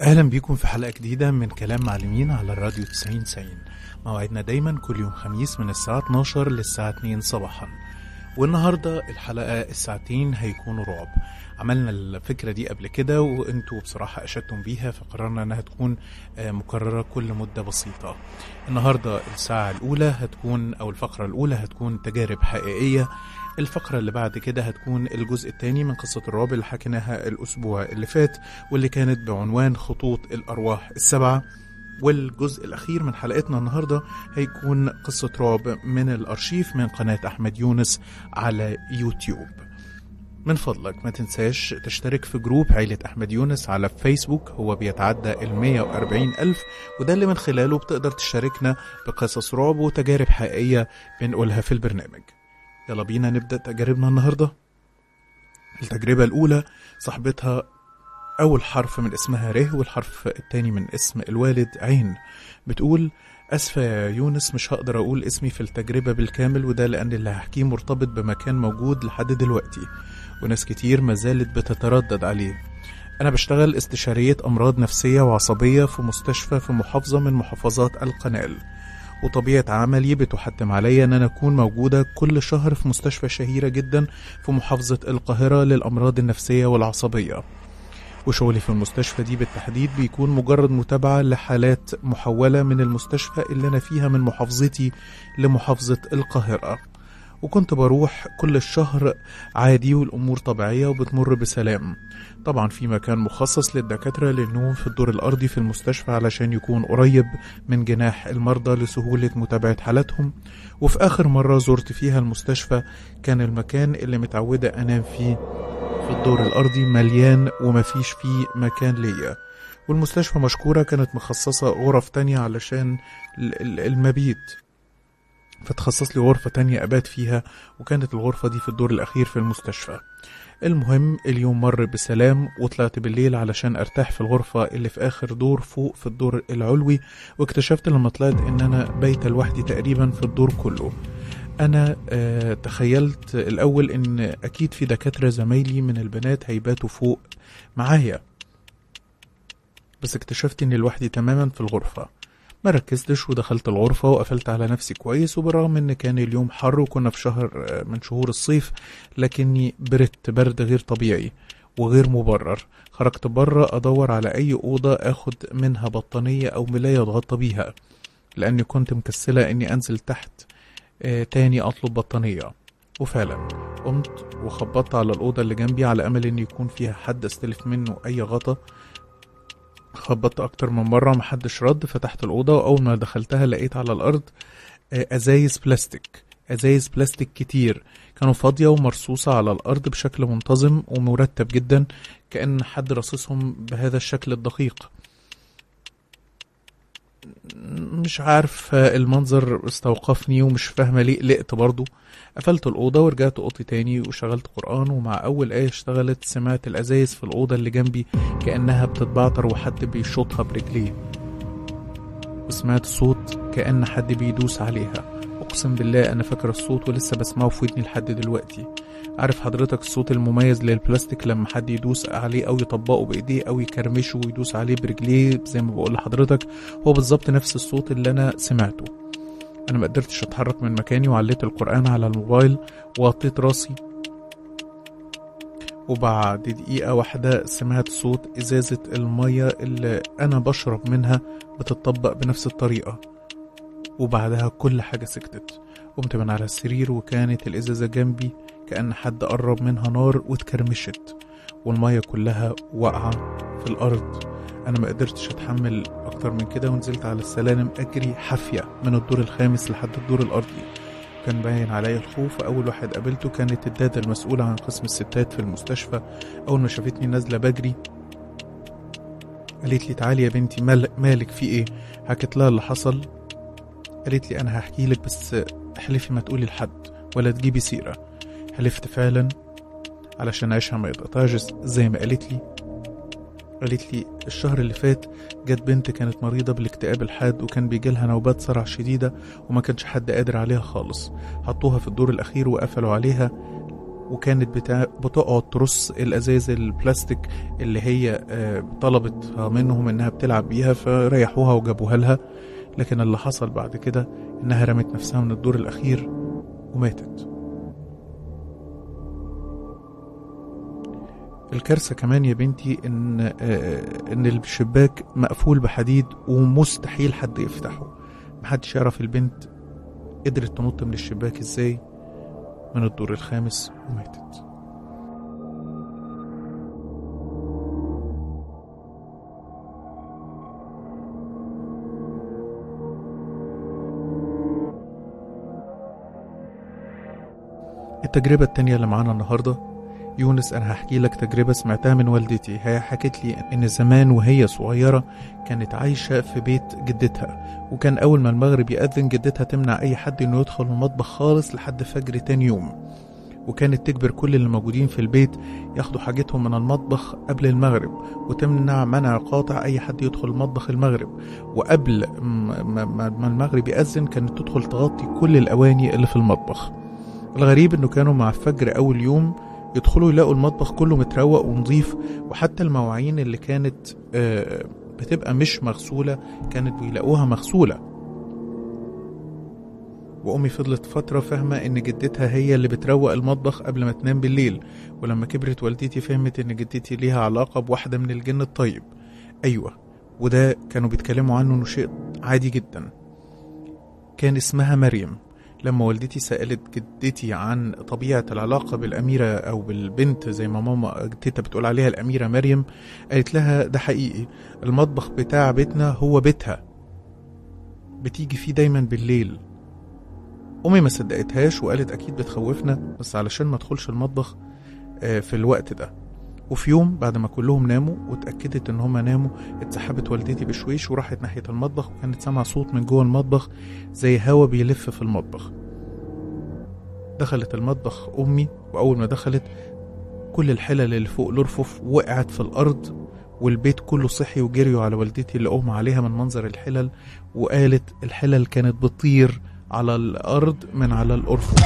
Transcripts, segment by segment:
أهلا بيكم في حلقة جديدة من كلام معلمين على الراديو 90-90. موعدنا دايما كل يوم خميس من الساعة 12 للساعة 2 صباحا. والنهاردة الحلقة الساعتين هيكونوا رعب. عملنا الفكرة دي قبل كده وانتوا بصراحة أشدتم بيها، فقررنا أنها تكون مكررة كل مدة بسيطة. النهاردة الساعة الأولى هتكون أو الفقرة الأولى هتكون تجارب حقيقية. الفقرة اللي بعد كده هتكون الجزء الثاني من قصة الرعب اللي حكيناها الأسبوع اللي فات واللي كانت بعنوان خطوط الأرواح السبعة. والجزء الأخير من حلقتنا النهاردة هيكون قصة رعب من الأرشيف من قناة أحمد يونس على يوتيوب. من فضلك ما تنساش تشترك في جروب عيلة أحمد يونس على فيسبوك، هو بيتعدى 140,000، وده اللي من خلاله بتقدر تشاركنا بقصص رعب وتجارب حقيقية بنقولها في البرنامج. يلا بينا نبدأ تجاربنا النهاردة. التجربة الأولى صاحبتها أول حرف من اسمها ره والحرف التاني من اسم الوالد عين. بتقول: أسفة يا يونس، مش هقدر أقول اسمي في التجربة بالكامل، وده لأن اللي هحكيه مرتبط بمكان موجود لحد دلوقتي وناس كتير ما زالت بتتردد عليه. أنا بشتغل استشارية أمراض نفسية وعصبية في مستشفى في محافظة من محافظات القنال، وطبيعة عملي بتحتم علي أن أنا أكون موجودة كل شهر في مستشفى شهيرة جدا في محافظة القاهرة للأمراض النفسية والعصبية. وشغلي في المستشفى دي بالتحديد بيكون مجرد متابعة لحالات محولة من المستشفى اللي أنا فيها من محافظتي لمحافظة القاهرة. وكنت بروح كل الشهر عادي والأمور طبيعية وبتمر بسلام. طبعا في مكان مخصص للدكاترة للنوم في الدور الأرضي في المستشفى علشان يكون قريب من جناح المرضى لسهولة متابعة حالاتهم. وفي آخر مرة زرت فيها المستشفى كان المكان اللي متعودة أنام فيه في الدور الأرضي مليان ومفيش فيه مكان ليا، والمستشفى مشكورة كانت مخصصة غرف تانية علشان المبيت، فتخصص لي غرفة تانية أبات فيها، وكانت الغرفة دي في الدور الأخير في المستشفى. المهم اليوم مر بسلام وطلعت بالليل علشان أرتاح في الغرفة اللي في آخر دور فوق في الدور العلوي، واكتشفت لما طلعت إن أنا بايتة لوحدي تقريبا في الدور كله. أنا تخيلت الأول إن أكيد في دكاترة زمايلي من البنات هيباتوا فوق معايا، بس اكتشفت إني لوحدي تماما في الغرفة. ما ركزتش ودخلت الغرفة وقفلت على نفسي كويس، وبرغم إن كان اليوم حر وكنا في شهر من شهور الصيف لكني بردت برد غير طبيعي وغير مبرر. خرجت بره أدور على أي أوضة أخد منها بطانية أو ملاية أتغطى بيها، لأني كنت مكسلة إني أنزل تحت تاني أطلب بطانية. وفعلا قمت وخبطت على الأوضة اللي جنبي على أمل إن يكون فيها حد أستلف منه أي غطا. خبطت أكتر من مرة محدش رد. فتحت الأوضة وأول ما دخلتها لقيت على الأرض أزايز بلاستيك كتير كانوا فاضية ومرصوصة على الأرض بشكل منتظم ومرتب جدا، كأن حد رصصهم بهذا الشكل الدقيق. مش عارف المنظر استوقفني ومش فاهمة ليه قلقت برضو. قفلت الأوضة ورجعت أوضتي تاني وشغلت قرآن، ومع أول آية اشتغلت سمعت الأزايز في الأوضة اللي جنبي كأنها بتتبعتر وحد بيشوطها برجليه، وسمعت صوت كأن حد بيدوس عليها. أقسم بالله أنا فاكر الصوت ولسه بسمعه في ودني لحد دلوقتي. عارف حضرتك الصوت المميز للبلاستيك لما حد يدوس عليه أو يطبقه بإيديه أو يكرمشه ويدوس عليه برجليه زي ما بقول لحضرتك؟ هو بالظبط نفس الصوت اللي أنا سمعته. أنا ما قدرتش أتحرك من مكاني وعليت القرآن على الموبايل وغطيت راسي، وبعد دقيقة واحدة سمعت صوت إزازة المية اللي أنا بشرب منها بتطبق بنفس الطريقة، وبعدها كل حاجة سكتت. قمت من على السرير وكانت الإزازة جنبي كأن حد قرب منها نار واتكرمشت، والمية كلها وقعة في الأرض. أنا ما قدرتش أتحمل أكتر من كده ونزلت على السلالم أجري حافية من الدور الخامس لحد الدور الأرضي. كان باين عليا الخوف. أول واحد قابلته كانت الدادة المسؤولة عن قسم الستات في المستشفى. أول ما شافتني نازلة بجري قالت لي: تعالي يا بنتي، مالك في إيه؟ حكيت لها اللي حصل. قالت لي: أنا هحكي لك بس احلفي ما تقولي لحد ولا تجيبي سيرة. حلفت فعلا علشان عيشها ما يتقطعش زي ما قالت لي الشهر اللي فات جت بنت كانت مريضة بالاكتئاب الحاد وكان بيجيلها نوبات صرع شديدة وما كانش حد قادر عليها خالص. حطوها في الدور الأخير وقفلوا عليها وكانت بتقعد ترص الأزاز البلاستيك اللي هي طلبتها منهم إنها بتلعب بيها، فريحوها وجابوها لها. لكن اللي حصل بعد كده إنها رمت نفسها من الدور الأخير وماتت. الكارثة كمان يا بنتي إن الشباك مقفول بحديد ومستحيل حد يفتحه. محدش يعرف البنت قدرت تنط من الشباك إزاي من الدور الخامس وماتت. التجربة التانية اللي معانا النهاردة يونس، أنا هحكي لك تجربة سمعتها من والدتي. هي حكت لي إن زمان وهي صغيرة كانت عايشة في بيت جدتها، وكان أول ما المغرب يأذن جدتها تمنع أي حد إنه يدخل المطبخ خالص لحد فجر تاني يوم، وكانت تجبر كل اللي موجودين في البيت ياخدوا حاجتهم من المطبخ قبل المغرب، وتمنع منع قاطع أي حد يدخل المطبخ المغرب. وقبل ما المغرب يأذن كانت تدخل تغطي كل الأواني اللي في المطبخ. الغريب إنه كانوا مع الفجر أول يوم يدخلوا يلاقوا المطبخ كله متروق ونظيف، وحتى المواعين اللي كانت بتبقى مش مغسولة كانت بيلاقوها مغسولة. وأمي فضلت فترة فاهمة إن جدتها هي اللي بتروق المطبخ قبل ما تنام بالليل، ولما كبرت والدتي فهمت إن جدتي ليها علاقة بواحدة من الجن الطيب. أيوة، وده كانوا بيتكلموا عنه إنه شيء عادي جدا. كان اسمها مريم. لما والدتي سألت جدتي عن طبيعة العلاقة بالأميرة أو بالبنت زي ما ماما تيتا بتقول عليها الأميرة مريم، قالت لها ده حقيقي، المطبخ بتاع بيتنا هو بيتها، بتيجي فيه دايما بالليل. أمي ما صدقتهاش وقالت أكيد بتخوفنا بس علشان ما تدخلش المطبخ في الوقت ده. وفي يوم بعد ما كلهم ناموا واتأكدت ان هما ناموا، اتسحبت والدتي بشويش وراحت ناحية المطبخ، وكانت سامعة صوت من جوه المطبخ زي هوا بيلف في المطبخ. دخلت المطبخ أمي، وأول ما دخلت كل الحلل اللي فوق الأرفف وقعت في الأرض، والبيت كله صحي وجريوا على والدتي اللي أغمى عليها من منظر الحلل، وقالت الحلل كانت بتطير على الأرض من على الأرفف.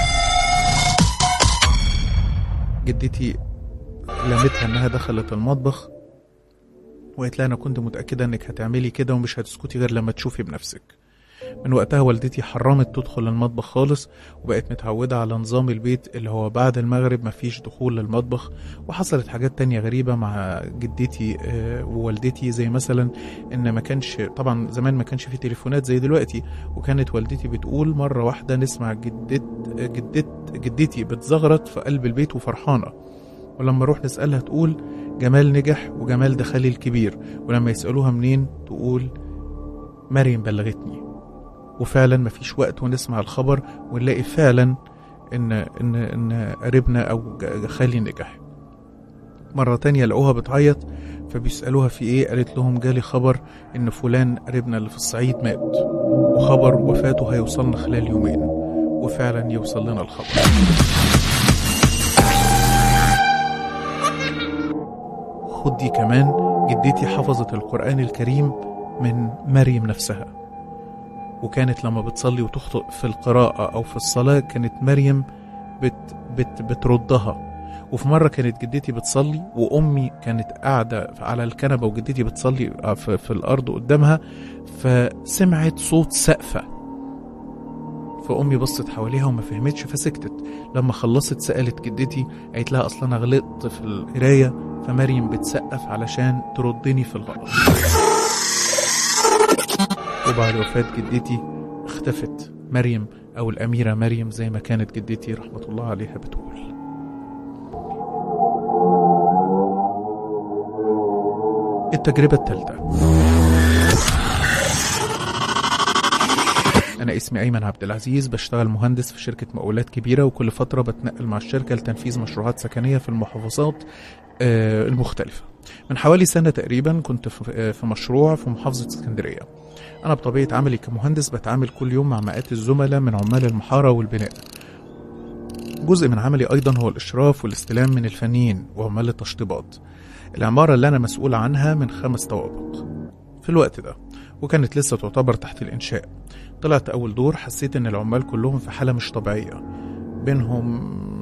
جدتي لمتها انها دخلت المطبخ وقالت لها انا كنت متأكدة انك هتعملي كده ومش هتسكتي غير لما تشوفي بنفسك. من وقتها والدتي حرمت تدخل المطبخ خالص، وبقت متعودة على نظام البيت اللي هو بعد المغرب مفيش دخول للمطبخ. وحصلت حاجات تانية غريبة مع جدتي ووالدتي، زي مثلا ان ما كانش طبعا زمان ما كانش في تليفونات زي دلوقتي، وكانت والدتي بتقول مرة واحدة نسمع جدتي بتزغرط في قلب البيت وفرحانة، ولما روح نسألها تقول جمال نجح وجمال ده خالي الكبير، ولما يسألوها منين تقول مريم بلغتني. وفعلا مفيش وقت ونسمع الخبر ونلاقي فعلا ان قريبنا او خالي نجح. مرة تانية لقوها بتعيط، فبيسألوها في ايه، قالت لهم جالي خبر ان فلان قريبنا اللي في الصعيد مات، وخبر وفاته هيوصلنا خلال يومين. وفعلا يوصل لنا الخبر. خد دي كمان، جدتي حفظت القرآن الكريم من مريم نفسها، وكانت لما بتصلي وتخطئ في القراءة أو في الصلاة كانت مريم بتردها. وفي مرة كانت جدتي بتصلي وأمي كانت قاعدة على الكنبة وجدتي بتصلي في الأرض قدامها، فسمعت صوت سقفة، فأمي بصت حواليها وما فهمتش فسكتت. لما خلصت سألت جدتي، قالت لها أصلا أنا غلطت في القراية، فمريم بتسقف علشان تردني في الغلط. وبعد وفاة جدتي اختفت مريم أو الأميرة مريم زي ما كانت جدتي رحمة الله عليها بتقول. التجربة الثالثة. أنا اسمي أيمن عبد العزيز، بشتغل مهندس في شركة مقاولات كبيرة، وكل فترة بتنقل مع الشركة لتنفيذ مشروعات سكنية في المحافظات المختلفة. من حوالي سنة تقريبا كنت في مشروع في محافظة اسكندرية. أنا بطبيعة عملي كمهندس بتعامل كل يوم مع مئات الزملاء من عمال المحارة والبناء. جزء من عملي أيضا هو الإشراف والاستلام من الفنيين وعمال التشطيبات. العمارة اللي أنا مسؤول عنها من 5 طوابق في الوقت ده، وكانت لسه تعتبر تحت الإنشاء. طلعت أول دور، حسيت إن العمال كلهم في حالة مش طبيعية، بينهم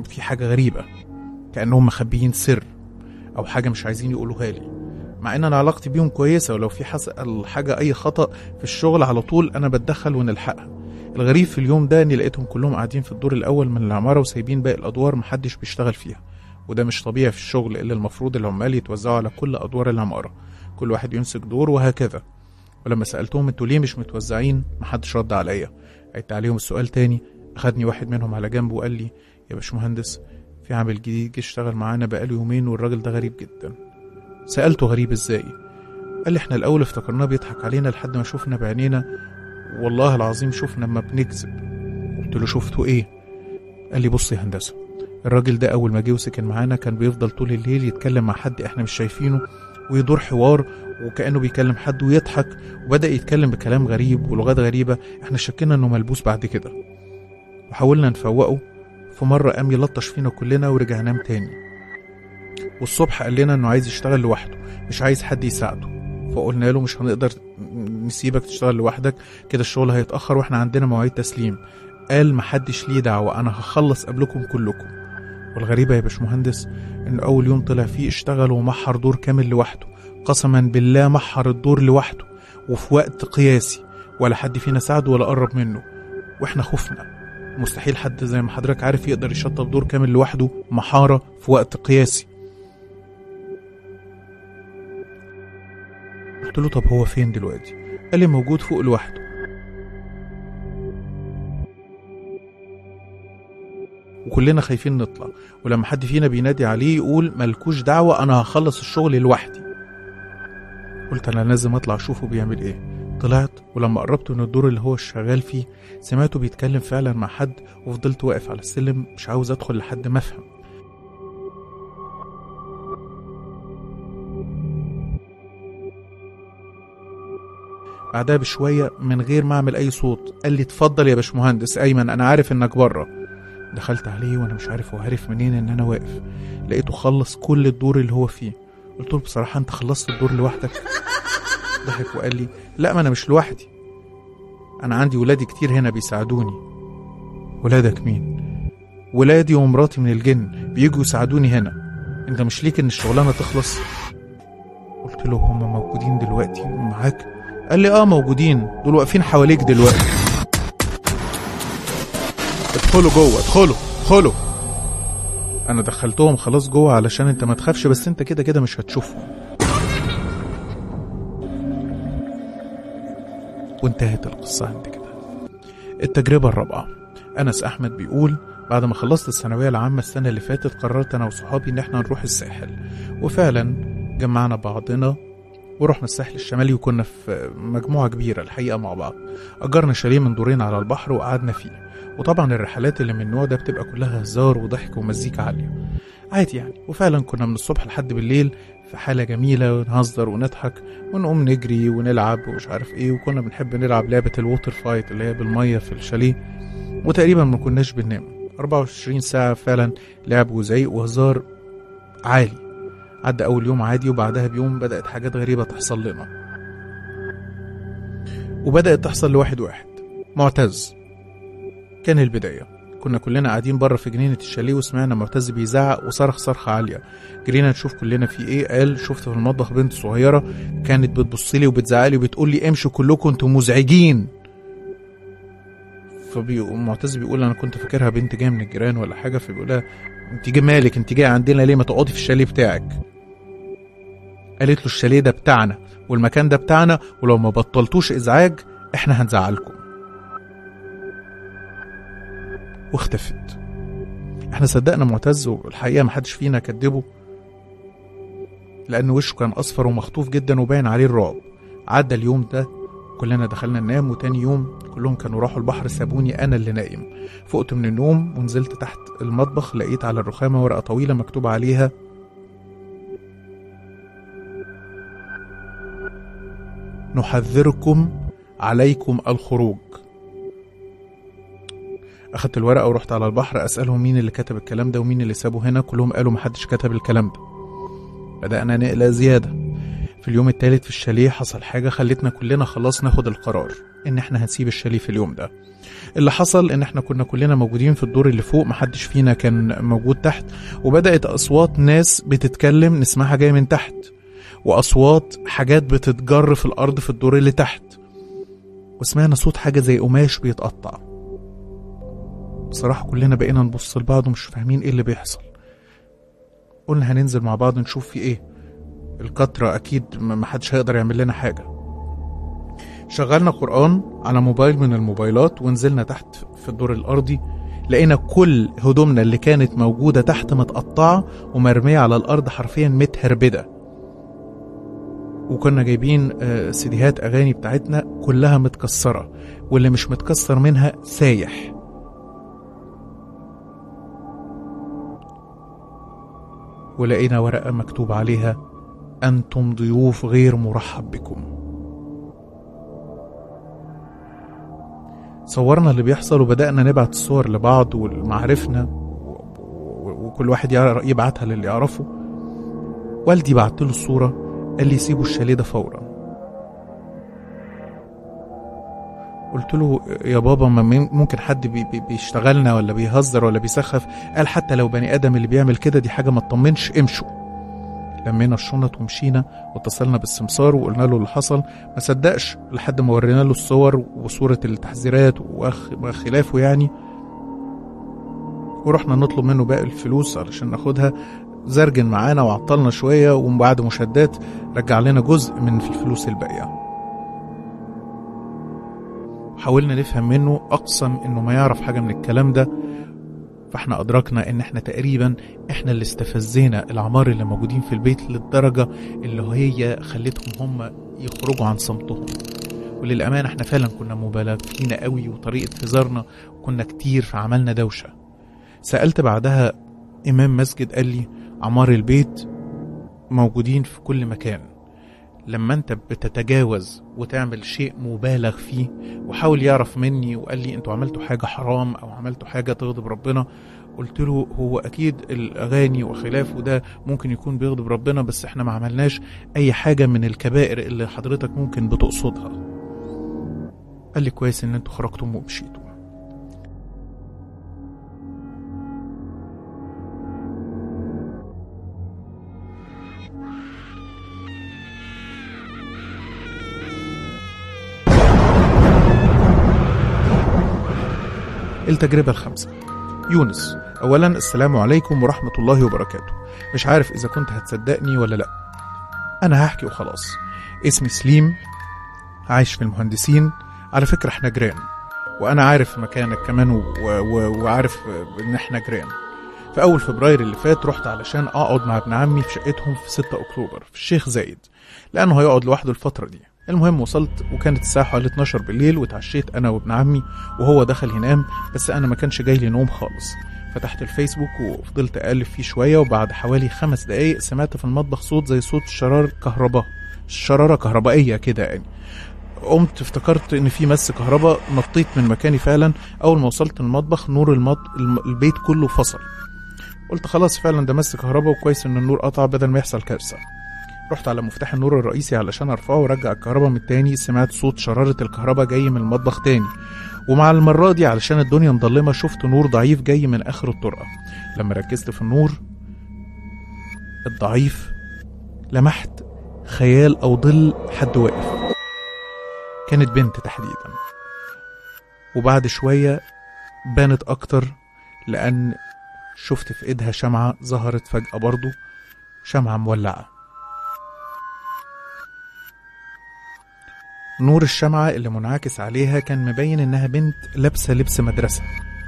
في حاجة غريبة، كأنهم مخبيين سر أو حاجة مش عايزين يقولوها لي، مع إن أنا علاقتي بيهم كويسة، ولو في حصل حاجة أي خطأ في الشغل على طول أنا بتدخل ونلحقها. الغريب في اليوم ده إني لقيتهم كلهم قاعدين في الدور الأول من العمارة وسايبين باقي الأدوار محدش بيشتغل فيها، وده مش طبيعي في الشغل، إلا المفروض العمال يتوزعوا على كل أدوار العمارة، كل واحد يمسك دور وهكذا. ولما سألتهم انتوا ليه مش متوزعين محدش رد عليا. عدت عليهم السؤال تاني، أخدني واحد منهم على جنب وقال لي يا باشمهندس في عامل جديد جه اشتغل معانا بقاله يومين والراجل ده غريب جدا. سألته غريب ازاي؟ قال لي احنا الأول افتكرناه بيضحك علينا لحد ما شوفنا بعينينا، والله العظيم شوفنا ما بنكذب. قلت له شفتوا ايه؟ قال لي بص يا هندسة، الراجل ده أول ما جه وسكن معانا كان بيفضل طول الليل يتكلم مع حد احنا مش شايفينه، ويدور حوار وكأنه بيكلم حد ويضحك، وبدأ يتكلم بكلام غريب ولغات غريبة، احنا شكينا انه ملبوس بعد كده، وحاولنا نفوقه. في مرة قام يلطش فينا كلنا ورجع نام تاني، والصبح قال لنا انه عايز يشتغل لوحده مش عايز حد يساعده، فقلنا له مش هنقدر نسيبك تشتغل لوحدك كده، الشغل هيتأخر واحنا عندنا مواعيد تسليم. قال محدش ليه دعوة، انا هخلص قبلكم كلكم. والغريبة يا باشمهندس ان اول يوم طلع فيه اشتغل ومحر دور كامل لوحده، قسما بالله محر الدور لوحده وفي وقت قياسي، ولا حد فينا ساعده ولا قرب منه، واحنا خفنا. مستحيل حد زي ما حضرتك عارف يقدر يشطب دور كامل لوحده محارة في وقت قياسي. قلت له طب هو فين دلوقتي؟ قال لي موجود فوق لوحده. وكلنا خايفين نطلع، ولما حد فينا بينادي عليه يقول ملكوش دعوة أنا هخلص الشغل لوحدي. قلت أنا لازم أطلع أشوفه بيعمل إيه. طلعت، ولما قربت من الدور اللي هو شغال فيه سمعته بيتكلم فعلا مع حد، وفضلت واقف على السلم مش عاوز أدخل لحد ما أفهم. بعدها بشوية من غير ما أعمل أي صوت قال لي اتفضل يا باشمهندس أيمن أنا عارف إنك بره. دخلت عليه وأنا مش عارف هو عارف منين إن أنا واقف، لقيته خلص كل الدور اللي هو فيه. قلت له بصراحة أنت خلصت الدور لوحدك؟ ضحك وقال لي لا ما أنا مش لوحدي، أنا عندي ولادي كتير هنا بيساعدوني. ولادك مين؟ ولادي ومراتي من الجن بيجوا يساعدوني هنا، أنت مش ليك إن الشغلانة تخلص؟ قلت له هم موجودين دلوقتي معاك؟ قال لي موجودين، دول واقفين حواليك دلوقتي. ادخلوا جوه، ادخلوا. انا دخلتهم خلاص جوه علشان انت ما تخافش، بس انت كده كده مش هتشوفهم. وانتهت القصة عند كده. التجربة الرابعة. أنس أحمد بيقول بعد ما خلصت الثانوية العامة السنة اللي فاتت قررت أنا وصحابي إن احنا نروح الساحل، وفعلا جمعنا بعضنا ورحنا الساحل الشمالي، وكنا في مجموعة كبيرة الحقيقة مع بعض. أجرنا شاليه من دورين على البحر وقعدنا فيه، وطبعا الرحلات اللي من النوع ده بتبقى كلها هزار وضحك ومزيكا عالية عادي يعني. وفعلا كنا من الصبح لحد بالليل في حالة جميلة، ونهزر ونضحك ونقوم نجري ونلعب ومش عارف ايه، وكنا بنحب نلعب لعبة الووتر فايت اللي هي بالمية في الشاليه، وتقريبا ما كناش بننام 24 ساعة. فعلا لعب وزعيق وهزار عالي. عدى أول يوم عادي، وبعدها بيوم بدأت حاجات غريبة تحصل لنا، وبدأت تحصل لواحد. معتز كان البداية. كنا كلنا قاعدين بره في جنينة الشاليه وسمعنا معتز بيزعق وصرخ صرخة عالية. جرينا نشوف كلنا في ايه. قال شفت في المطبخ بنت صغيرة كانت بتبصلي وبتزعقلي وبتقولي امشوا كلكم انتوا مزعجين. معتز بيقول انا كنت فاكرها بنت جايه من الجيران ولا حاجة، فبيقولها انت جاي مالك، انت جاي عندنا ليه، ما تقعدي في الشاليه بتاعك. قالت له الشاليه ده بتاعنا والمكان ده بتاعنا، ولو ما بطلتوش ازعاج احنا هنزعلكم. واختفت. احنا صدقنا معتز، والحقيقة محدش فينا كدبه، لأن وشه كان أصفر ومخطوف جدا وباين عليه الرعب. عدى اليوم ده كلنا دخلنا ننام، وتاني يوم كلهم كانوا راحوا البحر سابوني أنا اللي نايم. فقت من النوم ونزلت تحت المطبخ، لقيت على الرخامة ورقة طويلة مكتوب عليها نحذركم عليكم الخروج. أخدت الورقة ورحت على البحر أسألهم مين اللي كتب الكلام ده ومين اللي سابه هنا. كلهم قالوا محدش كتب الكلام ده. بدأنا نقلق زيادة، في اليوم الثالث في الشاليه حصل حاجة خلتنا كلنا خلاص ناخد القرار ان احنا هنسيب الشاليه في اليوم ده. اللي حصل ان احنا كنا كلنا موجودين في الدور اللي فوق، محدش فينا كان موجود تحت، وبدأت اصوات ناس بتتكلم نسمعها جاية من تحت، واصوات حاجات بتتجر في الارض في الدور اللي تحت، وسمعنا صوت حاجة زي قماش بيتقطع. بصراحة كلنا بقينا نبص لبعض ومش فاهمين ايه اللي بيحصل. قلنا هننزل مع بعض نشوف في ايه، الكترة اكيد محدش هيقدر يعمل لنا حاجة. شغلنا قرآن على موبايل من الموبايلات ونزلنا تحت في الدور الارضي. لقينا كل هدومنا اللي كانت موجودة تحت متقطعة ومرمية على الارض حرفيا متهربدة، وكنا جايبين سيديهات اغاني بتاعتنا كلها متكسرة، واللي مش متكسر منها سايح. ولقينا ورقة مكتوب عليها أنتم ضيوف غير مرحب بكم. صورنا اللي بيحصل وبدأنا نبعت الصور لبعض والمعارفنا، وكل واحد يبعتها للي يعرفه. والدي بعت له الصورة، قال لي سيبوا الشاليه ده فورا. قلت له يا بابا ما ممكن حد بيشتغلنا ولا بيهزر ولا بيسخف. قال حتى لو بني آدم اللي بيعمل كده دي حاجة ما تطمنش، امشوا. لمينا الشنط ومشينا واتصلنا بالسمسار وقلنا له اللي حصل. ما صدقش لحد ما ورينا له الصور وصورة التحذيرات وخلافه يعني، ورحنا نطلب منه باقي الفلوس علشان ناخدها. زرجن معانا وعطلنا شوية، وبعد مشادات رجع لنا جزء من الفلوس الباقية. حاولنا نفهم منه، أقسم إنه ما يعرف حاجة من الكلام ده. فاحنا أدركنا إن احنا تقريبا احنا اللي استفزينا العمار اللي موجودين في البيت للدرجة اللي هي خلتهم هم يخرجوا عن صمتهم. وللأمانة احنا فعلا كنا مبالغ فينا قوي، وطريقة هزارنا كنا كتير فعملنا دوشة. سألت بعدها إمام مسجد، قال لي عمار البيت موجودين في كل مكان، لما انت بتتجاوز وتعمل شيء مبالغ فيه. وحاول يعرف مني وقال لي انتوا عملتوا حاجة حرام او عملتوا حاجة تغضب ربنا. قلت له هو اكيد الاغاني وخلافه ده ممكن يكون بيغضب ربنا، بس احنا ما عملناش اي حاجة من الكبائر اللي حضرتك ممكن بتقصدها. قال لي كويس ان انتوا خرجتم ومشيتوا. التجربة الخامسة. يونس، أولا السلام عليكم ورحمة الله وبركاته. مش عارف إذا كنت هتصدقني ولا لأ، أنا هحكي وخلاص. اسمي سليم، عايش في المهندسين. على فكرة احنا جيران، وأنا عارف مكانك كمان وعارف إن احنا جيران. في أول فبراير اللي فات رحت علشان أقعد مع ابن عمي في شقتهم في 6 أكتوبر في الشيخ زايد، لأنه هيقعد لوحده الفترة دي. المهم وصلت وكانت الساعة حوالي 12 بالليل، وتعشيت أنا وابن عمي وهو دخل ينام، بس أنا ما كانش جاي لي نوم خالص. فتحت الفيسبوك وفضلت أقلب فيه شوية، وبعد حوالي 5 دقايق سمعت في المطبخ صوت زي صوت شرارة كهربائية كده يعني. قمت افتكرت ان في مس كهرباء، نطيت من مكاني فعلا. اول ما وصلت المطبخ نور البيت كله فصل. قلت خلاص فعلا ده مس كهرباء، وكويس ان النور قطع بدل ما يحصل كارثة. رحت على مفتاح النور الرئيسي علشان ارفعه ورجع الكهرباء من تاني. سمعت صوت شرارة الكهرباء جاي من المطبخ تاني، ومع المرة دي علشان الدنيا مظلمة شفت نور ضعيف جاي من اخر الطرقة. لما ركزت في النور الضعيف لمحت خيال او ظل حد واقف، كانت بنت تحديدا. وبعد شوية بانت اكتر، لان شفت في ايدها شمعة ظهرت فجأة، برضو شمعة مولعة. نور الشمعة اللي منعكس عليها كان مبين انها بنت لابسة لبس مدرسة.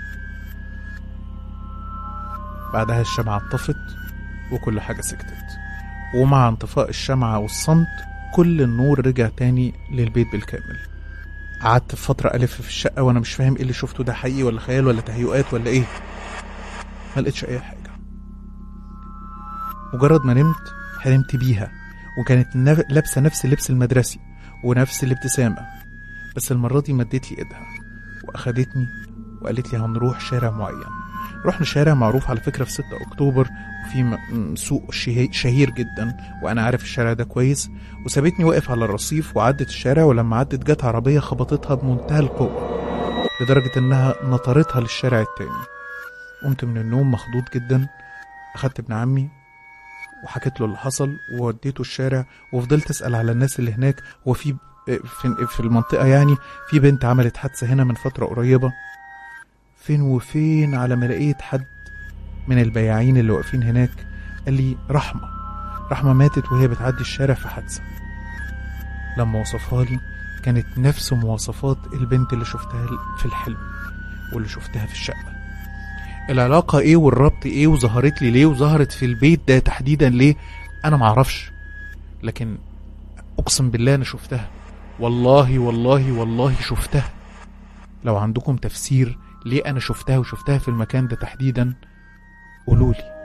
بعدها الشمعة اتطفت وكل حاجة سكتت، ومع انطفاء الشمعة والصمت كل النور رجع تاني للبيت بالكامل. قعدت فترة ألف في الشقة وانا مش فاهم ايه اللي شفته ده، حقيقي ولا خيال ولا تهيؤات ولا ايه. ما لقيتش اي حاجة. مجرد ما نمت حلمت بيها، وكانت لابسة نفس اللبس المدرسي ونفس الابتسامة، بس المرة دي مدت لي ايدها واخدتني وقالت لي هنروح شارع معين. رحنا شارع معروف على فكرة في 6 أكتوبر، وفي سوق شهير جدا، وأنا عارف الشارع ده كويس. وسابتني واقف على الرصيف وعدت الشارع، ولما عدت جت عربية خبطتها بمنتهى القوة لدرجة إنها نطرتها للشارع التاني. قمت من النوم مخضوض جدا، أخدت ابن عمي وحكيت له اللي حصل ووديته الشارع، وفضلت أسأل على الناس اللي هناك. وفي في المنطقة يعني في بنت عملت حادثة هنا من فترة قريبة. فين وفين على ما لقيت حد من البياعين اللي واقفين هناك قال لي رحمة ماتت وهي بتعدي الشارع في حادثة. لما وصفها لي كانت نفس مواصفات البنت اللي شفتها في الحلم واللي شفتها في الشقة. العلاقة ايه والربط ايه وظهرت لي ليه وظهرت في البيت ده تحديدا ليه انا معرفش، لكن اقسم بالله انا شفتها، والله شفتها. لو عندكم تفسير ليه انا شفتها وشفتها في المكان ده تحديدا قولولي.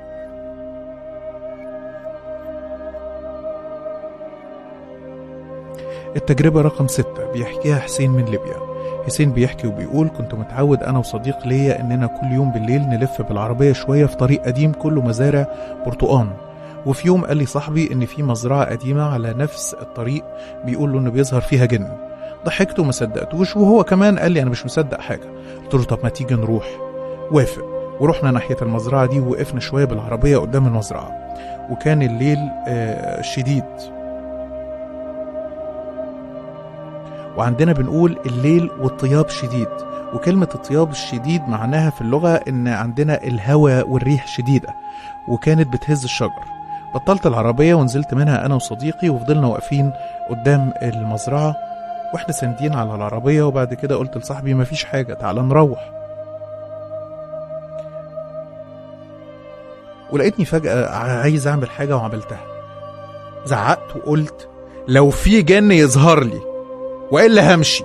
التجربة رقم 6 بيحكيها حسين من ليبيا. حسين بيحكي وبيقول: كنت متعود أنا وصديق ليا إننا كل يوم بالليل نلف بالعربية شوية في طريق قديم كله مزارع برتقان. وفي يوم قال لي صاحبي إن في مزرعة قديمة على نفس الطريق بيقول له إنه بيظهر فيها جن. ضحكت وما صدقتوش، وهو كمان قال لي أنا مش مصدق حاجة. قلت له طب ما تيجي نروح. وافق، ورحنا ناحية المزرعة دي ووقفنا شوية بالعربية قدام المزرعة، وكان الليل شديد. وعندنا بنقول الليل والطياب شديد، وكلمة الطياب الشديد معناها في اللغة إن عندنا الهواء والريح شديدة، وكانت بتهز الشجر. بطلت العربية ونزلت منها أنا وصديقي، وفضلنا واقفين قدام المزرعة واحنا ساندين على العربية. وبعد كده قلت لصاحبي مفيش حاجة، تعال نروح. ولقيتني فجأة عايز أعمل حاجة وعملتها. زعقت وقلت لو في جن يظهر لي وإلا همشي.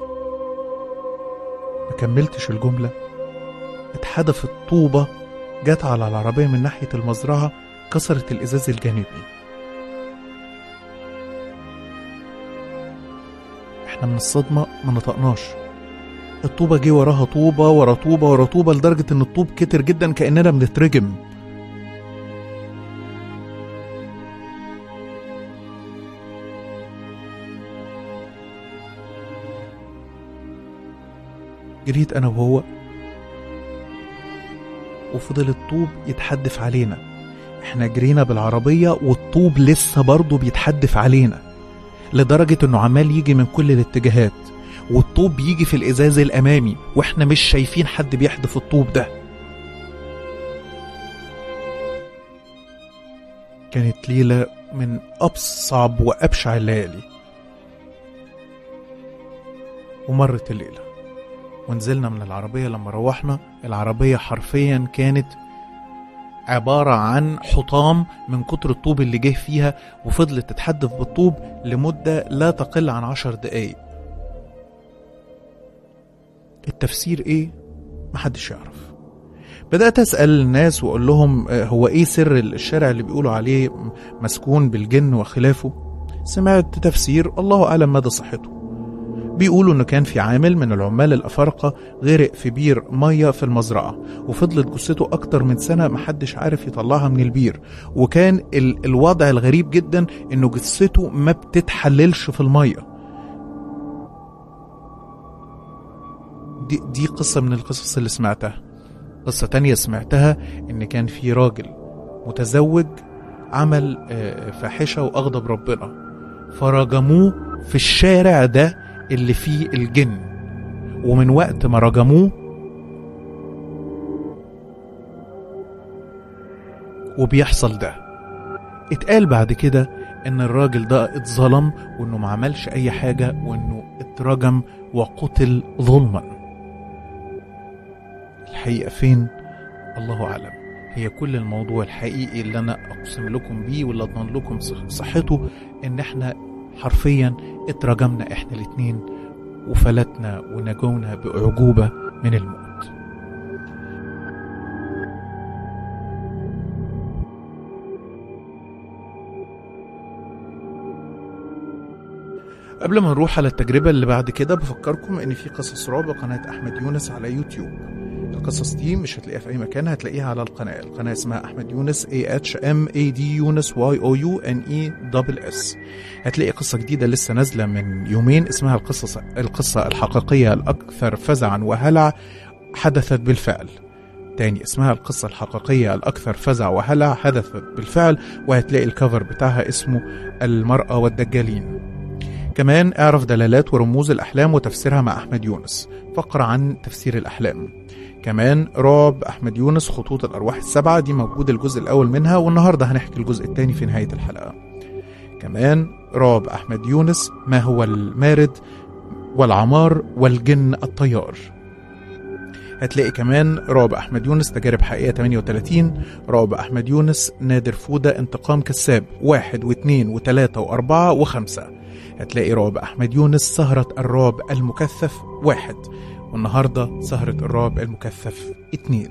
ما كملتش الجملة، اتحدفت طوبة جت على العربية من ناحية المزرعة، كسرت الإزاز الجانبي. احنا من الصدمة ما نطقناش. الطوبة جه وراها طوبة ورا طوبة ورا طوبة، لدرجة ان الطوب كتر جدا كأننا بنترجم. جريت انا وهو، وفضل الطوب يتحدف علينا. احنا جرينا بالعربية والطوب لسه برضه بيتحدف علينا، لدرجة انه عمال يجي من كل الاتجاهات، والطوب يجي في الازاز الامامي واحنا مش شايفين حد بيحدف الطوب ده. كانت ليلة من أصعب وأبشع الليالي. ومرت الليلة ونزلنا من العربية. لما روحنا العربية حرفيا كانت عبارة عن حطام من كتر الطوب اللي جه فيها، وفضلت تتحدف بالطوب لمدة لا تقل عن 10 دقايق. التفسير ايه؟ محدش يعرف. بدأت أسأل الناس وأقول لهم هو ايه سر الشارع اللي بيقولوا عليه مسكون بالجن وخلافه؟ سمعت تفسير الله أعلم مدى صحته. بيقولوا انه كان في عامل من العمال الأفارقة غرق في بير مية في المزرعة، وفضلت جثته أكتر من سنة محدش عارف يطلعها من البير. وكان الوضع الغريب جدا انه جثته ما بتتحللش في المية. دي قصة من القصص اللي سمعتها. قصة تانية سمعتها ان كان في راجل متزوج عمل فاحشة وأغضب ربنا، فرجموه في الشارع ده اللي فيه الجن. ومن وقت ما رجموه وبيحصل ده. اتقال بعد كده ان الراجل ده اتظلم وانه ما عملش اي حاجة، وانه اترجم وقتل ظلما. الحقيقة فين؟ الله أعلم. هي كل الموضوع الحقيقي اللي أنا أقسم لكم بيه واللي أضمن لكم صحته إن إحنا حرفيا اترجمنا إحنا الاتنين، وفلتنا ونجونا بأعجوبة من الموت. قبل ما نروح على التجربة اللي بعد كده، بفكركم إن في قصص رعب قناة أحمد يونس على يوتيوب. القصص دي مش هتلاقيها في أي مكان، هتلاقيها على القناة اسمها أحمد يونس AHMAD يونس YOUNESS. هتلاقي قصة جديدة لسه نازلة من يومين اسمها القصة الحقيقية الأكثر فزعا وهلع حدثت بالفعل. تاني اسمها القصة الحقيقية الأكثر فزع وهلع حدثت بالفعل، وهتلاقي الكفر بتاعها اسمه المرأة والدجالين. كمان اعرف دلالات ورموز الأحلام وتفسيرها مع أحمد يونس، فقرة عن تفسير الأحلام. كمان رعب أحمد يونس خطوط الأرواح السبعة، دي موجود الجزء الأول منها، والنهاردة هنحكي الجزء الثاني في نهاية الحلقة. كمان رعب أحمد يونس ما هو المارد والعمار والجن الطيار. هتلاقي كمان رعب أحمد يونس تجارب حقيقية 38، رعب أحمد يونس نادر فودة انتقام كساب 1 و2 و3 و4 و5. هتلاقي رعب أحمد يونس سهرة الرعب المكثف 1، والنهاردة سهرة الرعب المكثف 2.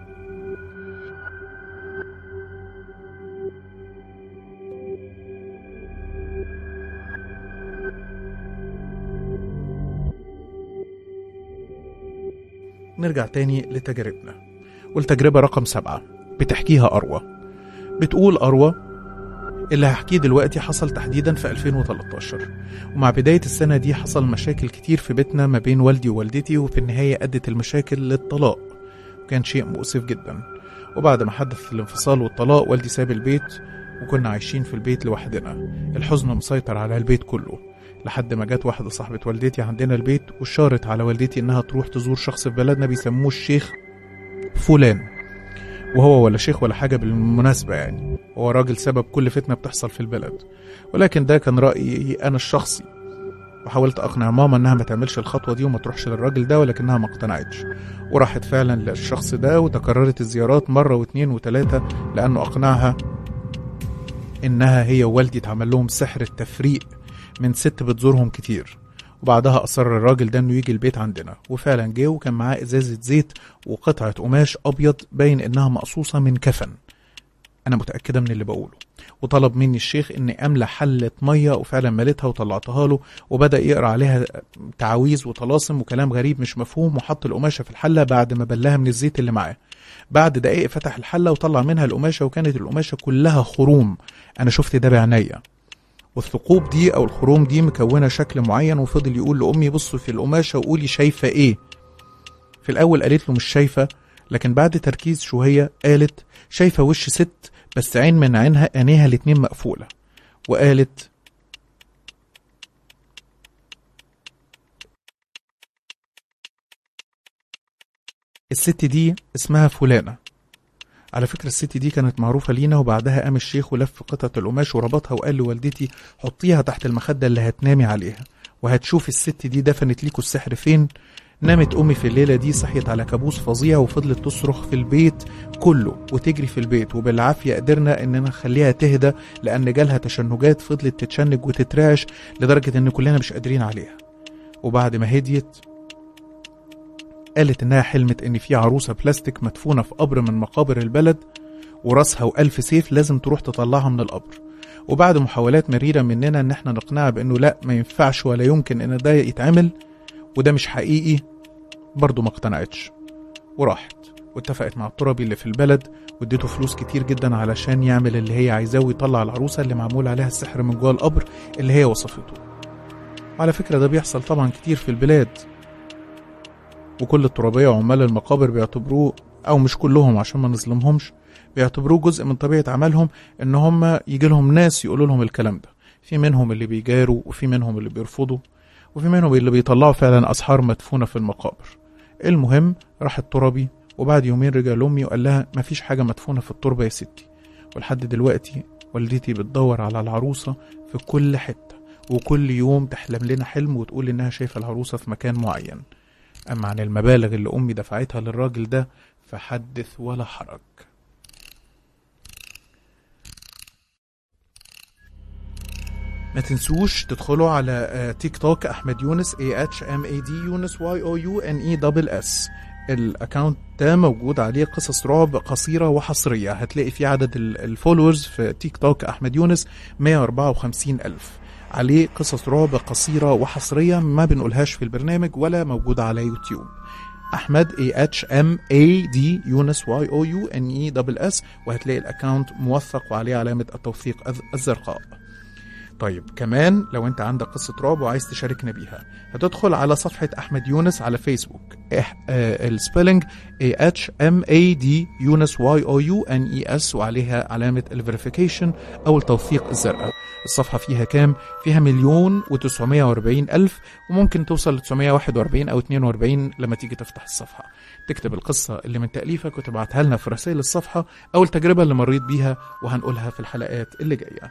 نرجع تاني لتجاربنا، والتجربة رقم 7 بتحكيها أروى. بتقول أروى اللي هحكيه دلوقتي حصل تحديدا في 2013، ومع بداية السنة دي حصل مشاكل كتير في بيتنا ما بين والدي ووالدتي، وفي النهاية أدت المشاكل للطلاق، وكان شيء مؤسف جدا. وبعد ما حدث الانفصال والطلاق والدي ساب البيت، وكنا عايشين في البيت لوحدنا. الحزن مسيطر على البيت كله، لحد ما جت واحدة صاحبة والدتي عندنا البيت وشارت على والدتي انها تروح تزور شخص في بلدنا بيسموه الشيخ فلان، وهو ولا شيخ ولا حاجة بالمناسبة، يعني هو راجل سبب كل فتنة بتحصل في البلد، ولكن ده كان رأيي أنا الشخصي. وحاولت أقنع ماما انها ما تعملش الخطوة دي وما تروحش للراجل ده، ولكنها ما اقتنعتش، وراحت فعلا للشخص ده، وتكررت الزيارات مرة و2 و3 لأنه أقنعها انها هي ووالدي اتعمل لهم سحر التفريق من ست بتزورهم كتير. وبعدها أصر الراجل ده انه يجي البيت عندنا، وفعلا جه، وكان معاه ازازة زيت وقطعة قماش ابيض باين انها مقصوصة من كفن، انا متأكدة من اللي بقوله. وطلب مني الشيخ اني املى حلة مية، وفعلا مليتها وطلعتها له، وبدأ يقرأ عليها تعاويذ وطلاسم وكلام غريب مش مفهوم، وحط القماشة في الحلة بعد ما بلاها من الزيت اللي معاه. بعد دقائق فتح الحلة وطلع منها القماشة، وكانت القماشة كلها خروم، انا شفت ده بعناية. والثقوب دي او الخروم دي مكونة شكل معين، وفضل يقول لأمي بصوا في القماشة وقولي شايفة ايه. في الاول قالت له مش شايفة، لكن بعد تركيز شوية قالت شايفة وش ست بس عين من عينيها الاتنين مقفولة. وقالت الست دي اسمها فلانة. على فكرة الست دي كانت معروفة لينا. وبعدها قام الشيخ ولف قطعة القماش وربطها، وقال لوالدتي حطيها تحت المخدة اللي هتنامي عليها، وهتشوف الست دي دفنت ليكوا السحر فين. نامت أمي في الليلة دي، صحيت على كابوس فظيع، وفضلت تصرخ في البيت كله وتجري في البيت، وبالعافية قدرنا إننا نخليها تهدى لأن جالها تشنجات، فضلت تتشنج وتترعش لدرجة إن كلنا مش قادرين عليها. وبعد ما هديت قالت إنها حلمت إن في عروسة بلاستيك مدفونة في قبر من مقابر البلد، وراسها و1000 سيف لازم تروح تطلعها من القبر. وبعد محاولات مريرة مننا إن احنا نقنعها بإنه لأ ما ينفعش ولا يمكن إن ده يتعمل وده مش حقيقي، برضو ما اقتنعتش، وراحت واتفقت مع الترابي اللي في البلد، واديته فلوس كتير جدا علشان يعمل اللي هي عايزاه، ويطلع العروسة اللي معمول عليها السحر من جوه القبر اللي هي وصفته. وعلى فكرة ده بيحصل طبعا كتير في البلاد، وكل الترابية وعمال المقابر بيعتبروه، او مش كلهم عشان ما نظلمهمش، بيعتبروه جزء من طبيعة عملهم ان هم يجي لهم ناس يقولوا لهم الكلام ده. في منهم اللي بيجاروا، وفي منهم اللي بيرفضوا، وفي منهم اللي بيطلعوا فعلا أسحار مدفونة في المقابر. المهم راح الترابي، وبعد يومين رجع لأمي وقال لها مفيش حاجة مدفونة في التربة يا ستي. ولحد دلوقتي والدتي بتدور على العروسة في كل حتة، وكل يوم تحلم لنا حلم وتقول إنها شايفة العروسة في مكان معين. أما عن المبالغ اللي أمي دفعتها للراجل ده فحدث ولا حرج. ما تنسوش تدخلوا على تيك توك أحمد يونس AHMAD يونس YOUNESS. الاكاونت ده موجود عليه قصص رعب قصيرة وحصرية، هتلاقي فيه عدد الفولورز في تيك توك أحمد يونس 154,000. عليه قصص رعب قصيرة وحصرية ما بنقولهاش في البرنامج ولا موجودة على يوتيوب. أحمد AHMAD يونس YOUNESS، وهتلاقي الأكاونت موثق وعليه علامة التوثيق الزرقاء. طيب كمان لو انت عندك قصة رعب وعايز تشاركنا بيها، هتدخل على صفحة أحمد يونس على فيسبوك، السبيلنج AHMAD يونس YOUNES، وعليها علامة الفيريفيكيشن أو التوثيق الزرقاء. الصفحة فيها كام؟ فيها 1,940,000، وممكن توصل ل 941 أو 42 لما تيجي تفتح الصفحة. تكتب القصة اللي من تأليفك وتبعتها لنا في رسائل الصفحة أو التجربة اللي مريت بيها، وهنقولها في الحلقات اللي جاية.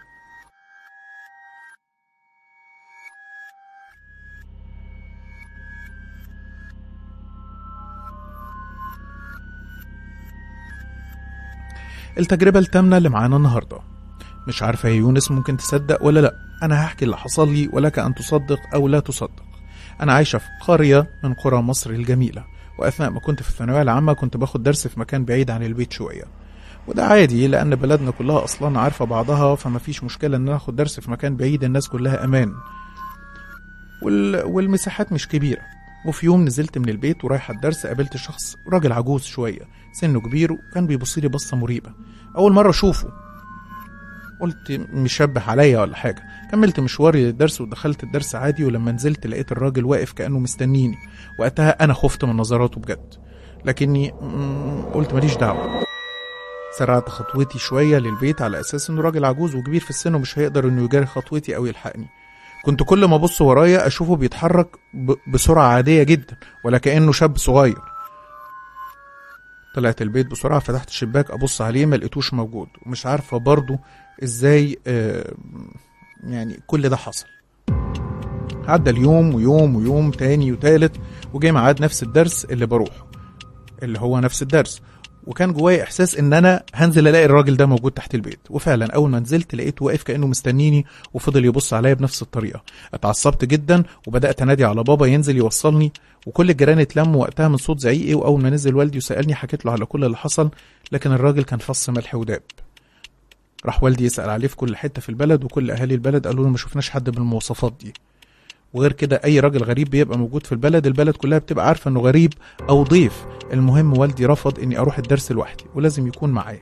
التجربة التامنة اللي معانا النهاردة. مش عارفة يا يونس ممكن تصدق ولا لا، أنا هحكي اللي حصل لي ولك أن تصدق أو لا تصدق. أنا عايشة في قرية من قرى مصر الجميلة، وأثناء ما كنت في الثانوية العامة كنت باخد درس في مكان بعيد عن البيت شوية، وده عادي لأن بلدنا كلها أصلا عارفة بعضها، فما فيش مشكلة إن ناخد درس في مكان بعيد، الناس كلها أمان والمساحات مش كبيرة. وفي يوم نزلت من البيت ورايح الدرس، قابلت شخص راجل عجوز شوية، سنه كبير، وكان بيبصلي بصة مريبة. أول مرة أشوفه، قلت مشبه عليا ولا حاجة. كملت مشواري للدرس ودخلت الدرس عادي، ولما نزلت لقيت الراجل واقف كأنه مستنيني. وقتها أنا خفت من نظراته بجد، لكني قلت ماليش دعوة. سرعت خطوتي شوية للبيت على أساس إنه راجل عجوز وكبير في السن ومش هيقدر إنه يجاري خطوتي أو يلحقني. كنت كل ما أبص ورايا أشوفه بيتحرك بسرعة عادية جدا، ولا كأنه شاب صغير. طلعت البيت بسرعة، فتحت الشباك أبص عليه، ما لقيتوش موجود، ومش عارفة برضو إزاي يعني كل ده حصل. عدى اليوم ويوم ويوم تاني وتالت، وجاي معاد نفس الدرس اللي بروحه، اللي هو نفس الدرس، وكان جواي إحساس إن أنا هنزل ألاقي الراجل ده موجود تحت البيت. وفعلا أول ما نزلت لقيته واقف كأنه مستنيني، وفضل يبص عليا بنفس الطريقة. اتعصبت جدا وبدأت أنادي على بابا ينزل يوصلني، وكل الجيران اتلموا وقتها من صوت زعيقي. وأول ما نزل والدي وسألني حكيت له على كل اللي حصل، لكن الراجل كان فص ملح وداب. راح والدي يسأل عليه في كل حتة في البلد، وكل أهالي البلد قالوا له ما شفناش حد بالمواصفات دي. وغير كده أي راجل غريب بيبقى موجود في البلد كلها بتبقى عارفة إنه غريب أو ضيف. المهم والدي رفض إني أروح الدرس لوحدي، ولازم يكون معايا،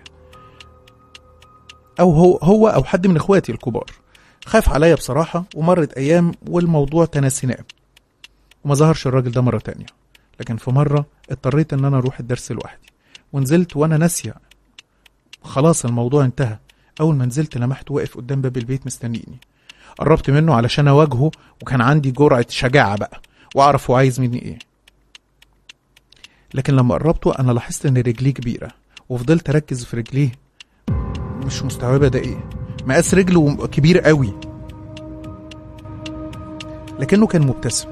أو هو أو حد من إخواتي الكبار. خاف عليا بصراحة، ومرت أيام والموضوع تناسيناه، وما ظهرش الراجل ده مرة تانية. لكن في مرة اضطريت إن أنا أروح الدرس لوحدي، ونزلت وأنا ناسية، خلاص الموضوع انتهى. أول ما نزلت لمحته واقف قدام باب البيت مستنيني. قربت منه علشان أواجهه، وكان عندي جرعة شجاعة بقى وأعرف هو عايز مني إيه. لكن لما قربته أنا لاحظت إن رجليه كبيرة، وفضلت أركز في رجليه، مش مستوعبة ده إيه. مقاس رجله كبير قوي، لكنه كان مبتسم.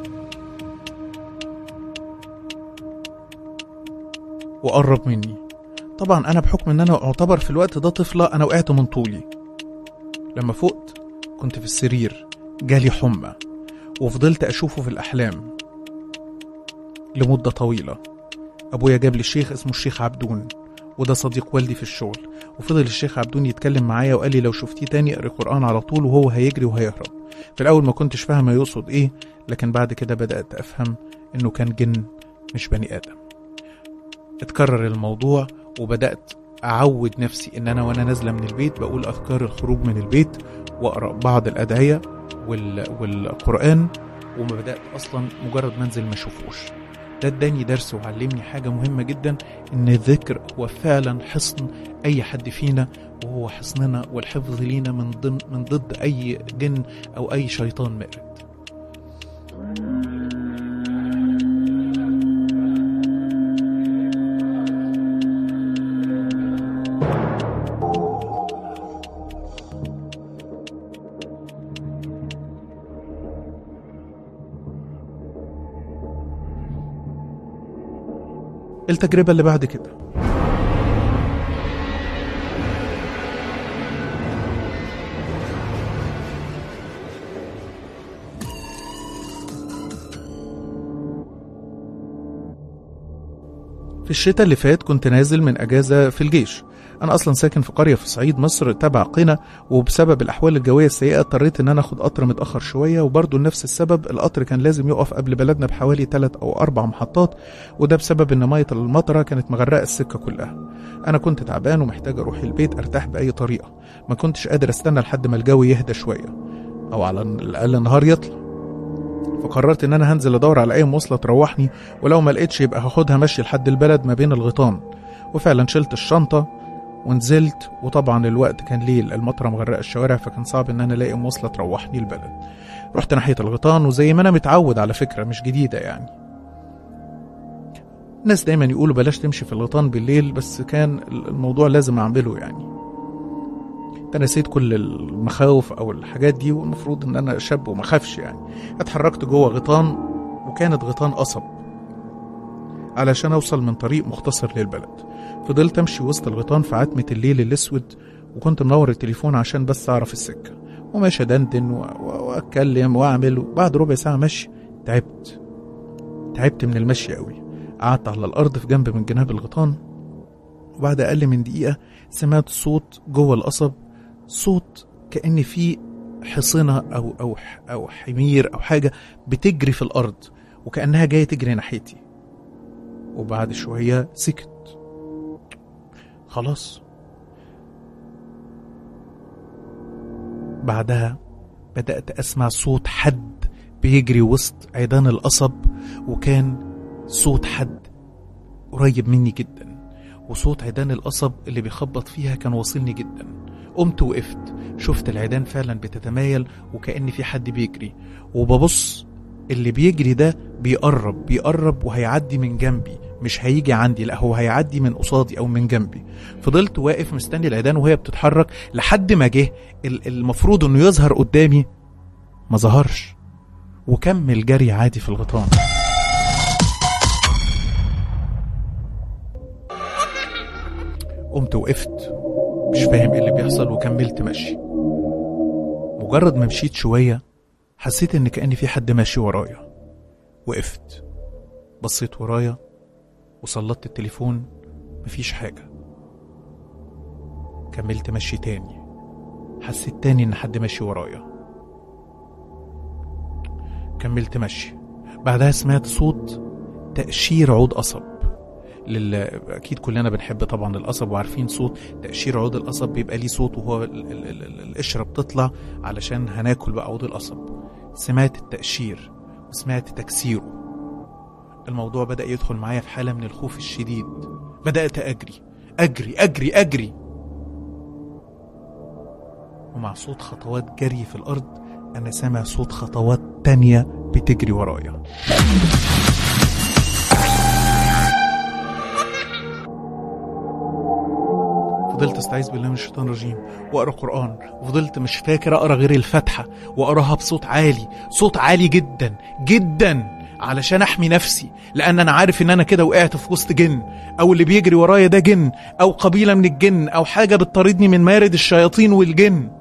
وقرب مني. طبعا أنا بحكم إن أنا أعتبر في الوقت ده طفلة، أنا وقعت من طولي. لما فقت كنت في السرير، جالي حمى، وفضلت أشوفه في الأحلام لمدة طويلة. أبويا جاب لي الشيخ اسمه الشيخ عبدون، وده صديق والدي في الشغل. وفضل الشيخ عبدون يتكلم معايا وقال لي لو شفتيه تاني اقري قرآن على طول، وهو هيجري وهيهرب. في الأول ما كنتش فاهم يقصد إيه، لكن بعد كده بدأت أفهم إنه كان جن مش بني آدم. اتكرر الموضوع، وبدأت أعود نفسي إن أنا وأنا نازلة من البيت بقول أذكار الخروج من البيت، وأقرأ بعض الأدعية والقرآن. وما بدأت أصلا مجرد منزل ما شوفوش. ده اداني درس وعلمني حاجة مهمة جدا، إن الذكر هو فعلا حصن أي حد فينا، وهو حصننا والحفظ لينا من ضد أي جن أو أي شيطان مارد. التجربة اللي بعد كده. في الشتاء اللي فات كنت نازل من أجازة في الجيش. أنا أصلا ساكن في قرية في صعيد مصر تبع قنا، وبسبب الأحوال الجوية السيئة اضطريت إن أنا أخد قطر متأخر شوية، وبرضه لنفس السبب القطر كان لازم يقف قبل بلدنا بحوالي 3 أو 4 محطات، وده بسبب إن مية المطرة كانت مغرقة السكة كلها. أنا كنت تعبان ومحتاج أروح البيت أرتاح بأي طريقة، ما كنتش قادر أستنى لحد ما الجو يهدى شوية أو على الأقل النهار يطلع. فقررت ان انا هنزل ادور على اي مواصله تروحني، ولو ما لقيتش يبقى هاخدها مشي لحد البلد ما بين الغيطان. وفعلا شلت الشنطه ونزلت، وطبعا الوقت كان ليل، المطره مغرقه الشوارع، فكان صعب ان انا الاقي مواصله تروحني البلد. رحت ناحيه الغيطان، وزي ما انا متعود على فكره مش جديده يعني. الناس دايما يقولوا بلاش تمشي في الغيطان بالليل، بس كان الموضوع لازم اعمله يعني. انا نسيت كل المخاوف او الحاجات دي، والمفروض ان انا شاب وما خافش يعني. اتحركت جوه غيطان، وكانت غيطان قصب، علشان اوصل من طريق مختصر للبلد. فضلت امشي وسط الغيطان في عتمة الليل الاسود، وكنت منور التليفون عشان بس اعرف السكة، وماشي ادندن واتكلم واعمل. وبعد ربع ساعة مشي تعبت من المشي قوي. قعدت على الارض في جنب من جناب الغيطان، وبعد اقل من دقيقة سمعت صوت جوه القصب، صوت كأن في حصنة أو حمير أو حاجة بتجري في الأرض، وكأنها جاية تجري ناحيتي. وبعد شوية سكت خلاص. بعدها بدأت أسمع صوت حد بيجري وسط عيدان القصب، وكان صوت حد قريب مني جدا، وصوت عيدان القصب اللي بيخبط فيها كان واصلني جدا. قمت وقفت، شفت العيدان فعلا بتتمايل، وكأن في حد بيجري، وببص اللي بيجري ده بيقرب وهيعدي من جنبي، مش هيجي عندي، لا هو هيعدي من قصادي او من جنبي. فضلت واقف مستني العيدان وهي بتتحرك لحد ما جه المفروض انه يظهر قدامي، ما ظهرش، وكمل جري عادي في الغيطان. قمت وقفت مش فاهم ايه اللي بيحصل، وكملت مشي. مجرد ما مشيت شوية حسيت ان كأن في حد ماشي ورايا. وقفت بصيت ورايا وسلطت التليفون، مفيش حاجة. كملت مشي تاني، حسيت تاني ان حد ماشي ورايا. كملت مشي، بعدها سمعت صوت تقشير عود قصب. أكيد كلنا بنحب طبعا القصب وعارفين صوت تقشير عود القصب، بيبقى ليه صوت وهو القشرة بتطلع علشان هناكل بقى عود القصب. سمعت التقشير وسمعت تكسيره. الموضوع بدأ يدخل معايا في حالة من الخوف الشديد. بدأت أجري، ومع صوت خطوات جري في الأرض أنا سامع صوت خطوات تانية بتجري ورايا. فضلت استعيذ بالله من الشيطان الرجيم واقرا قرآن، وفضلت مش فاكر اقرا غير الفاتحة، واقراها بصوت عالي، صوت عالي جدا جدا، علشان احمي نفسي، لان انا عارف ان انا كده وقعت في وسط جن، او اللي بيجري ورايا ده جن، او قبيلة من الجن، او حاجة بتطاردني من مارد الشياطين والجن.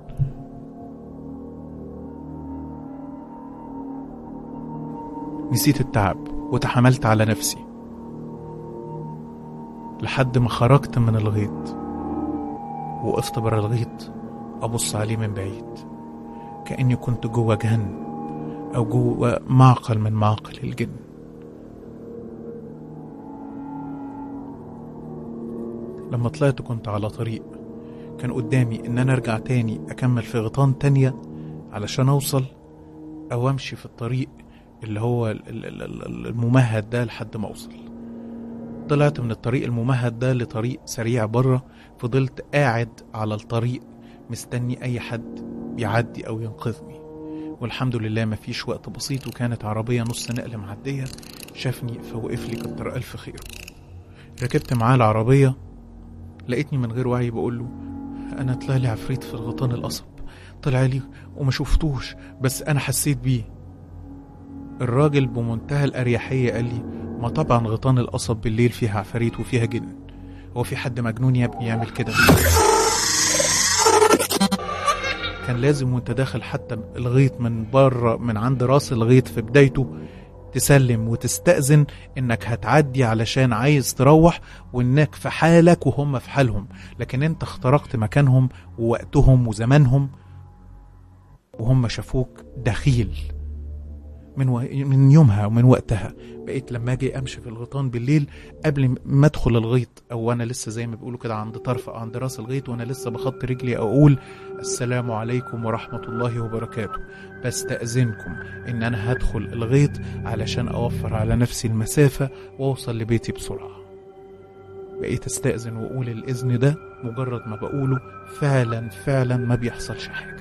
نسيت التعب وتحملت على نفسي لحد ما خرجت من الغيط، وقفت برا الغيط أبص عليه من بعيد، كأني كنت جوه جهنم أو جوه معقل من معقل الجن. لما طلعت كنت على طريق، كان قدامي إن أنا أرجع تاني أكمل في غيطان تانية علشان أوصل، أو أمشي في الطريق اللي هو الممهد ده لحد ما أوصل. طلعت من الطريق الممهد ده لطريق سريع بره، فضلت قاعد على الطريق مستني أي حد يعدي أو ينقذني، والحمد لله مفيش وقت بسيط، وكانت عربية نص نقل معدية، شافني فوقف لي كتر ألف خيره. ركبت معاه العربية، لقيتني من غير وعي بقوله أنا طلع لي عفريت في الغيطان القصب، طلع لي وما شفتوش بس أنا حسيت بيه. الراجل بمنتهى الأريحية قال لي ما طبعا غيطان القصب بالليل فيها عفاريت وفيها جن، هو في حد مجنون يا ابني يعمل كده؟ كان لازم وانت داخل حتى الغيط من بره من عند راس الغيط في بدايته تسلم وتستأذن انك هتعدي علشان عايز تروح، وانك في حالك وهم في حالهم، لكن انت اخترقت مكانهم ووقتهم وزمانهم، وهم شافوك دخيل. من يومها ومن وقتها بقيت لما اجي امشي في الغيطان بالليل قبل ما ادخل الغيط، او انا لسه زي ما بيقولوا كده عند طرف او عند راس الغيط وانا لسه بخط رجلي، اقول السلام عليكم ورحمة الله وبركاته، بستأذنكم ان انا هدخل الغيط علشان اوفر على نفسي المسافة واوصل لبيتي بسرعة. بقيت استأذن واقول الاذن ده، مجرد ما بقوله فعلا ما بيحصلش حاجة.